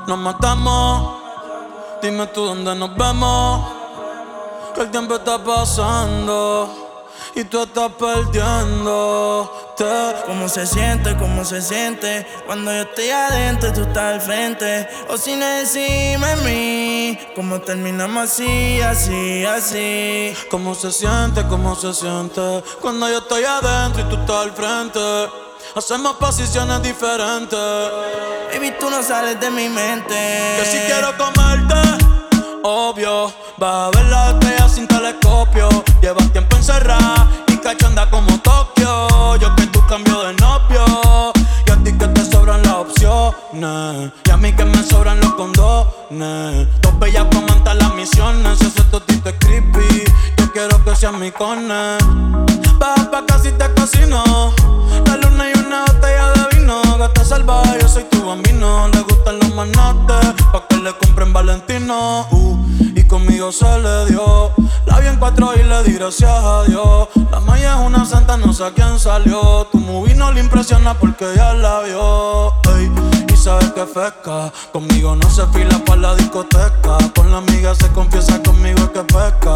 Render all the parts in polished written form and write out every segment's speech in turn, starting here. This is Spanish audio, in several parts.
nos matamos. Dime tú dónde nos vemos, que el tiempo está pasando y tú estás perdiéndote. ¿Cómo se siente cuando yo estoy adentro y tú estás al frente? O sin encima de mí, ¿cómo terminamos así, así, así? ¿Cómo se siente cuando yo estoy adentro y tú estás al frente? Hacemos posiciones diferentes. Baby, tú no sales de mi mente. Que si quiero comerte, obvio, vas a ver la estrella sin telescopio. Llevas tiempo encerrada y cachonda como Tokio. Yo que tú cambio de novio y a ti que te sobran las opciones y a mí que me sobran los condones. Dos bellas comentan las misiones. Si ese totito es creepy, yo quiero que seas mi cone. Baja pa' casi te cocino, la luna y una botella de vino. Gata salvaje, yo soy tu bambino. Le gustan los manotes, pa' que le compren Valentino. Y conmigo se le dio. La vi en 4 y le di gracias a Dios. La Maya es una santa, no sé a quién salió. Tu movie no le impresiona porque ya la vio. Ey, y sabes que fresca, conmigo no se fila pa' la discoteca. Con la amiga se confiesa, conmigo es que pesca.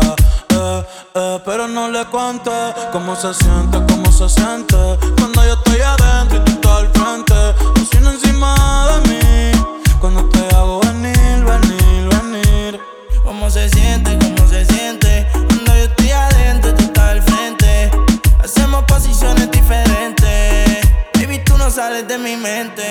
Pero no le cuentes cómo se siente cuando yo estoy adentro y tú estás al frente. Cocina encima de mí cuando te hago venir, venir, venir. ¿Cómo se siente cuando yo estoy adentro y tú estás al frente? Hacemos posiciones diferentes. Baby, tú no sales de mi mente.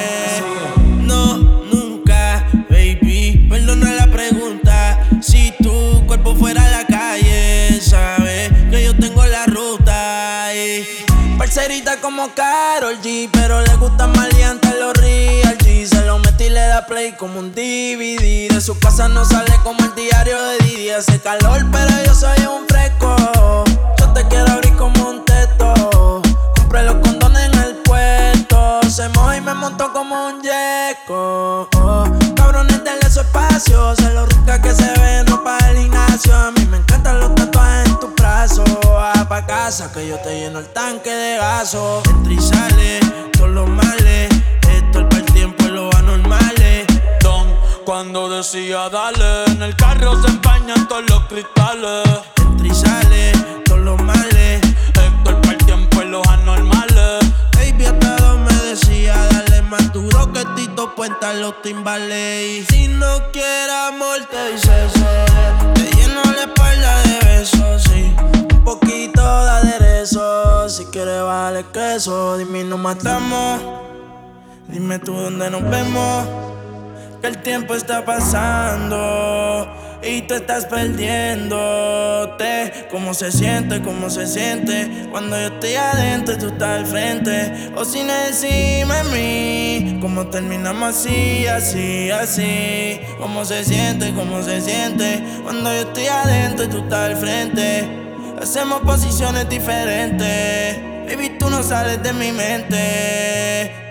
No, nunca, baby, perdona la pregunta. Si tu cuerpo fuera la calle, sabes que yo tengo la ruta. Parcerita como Karol G, pero le gusta maleante los real G. Se lo mete y le da play como un DVD. De su casa no sale como el diario de Didi. Hace calor, pero yo soy un fresco. Yo te quiero abrir como un teto. Compré los condones en el puesto. Se moja y me montó como un yeco. Cabrones, denle su espacio. Sé lo rica que se ve en ropa del gimnasio. A mí me encantan los tatuajes en tus brazos. Baja pa' casa que yo te lleno el tanque de gaso. Entra y sale, todos los males. Esto es para el tiempo y los anormales. Don, cuando decía dale, en el carro se empañan todos los cristales. Entra y sale, todos los males. Esto es para el tiempo y los anormales. Baby, hasta dos me decía, dale más duro que Tito Puente a los timbales. Y si no quieres amor, te dice eso. Te lleno la espalda de besos, sí. Un poquito de aderezo. Si quieres vale queso, dime y nos matamos. Dime tú dónde nos vemos, que el tiempo está pasando y tú estás perdiéndote. ¿Cómo se siente cuando yo estoy adentro y tú estás al frente? O sin encima de mí, ¿cómo terminamos así, así, así? ¿Cómo se siente cuando yo estoy adentro y tú estás al frente? Hacemos posiciones diferentes. Baby, tú no sales de mi mente.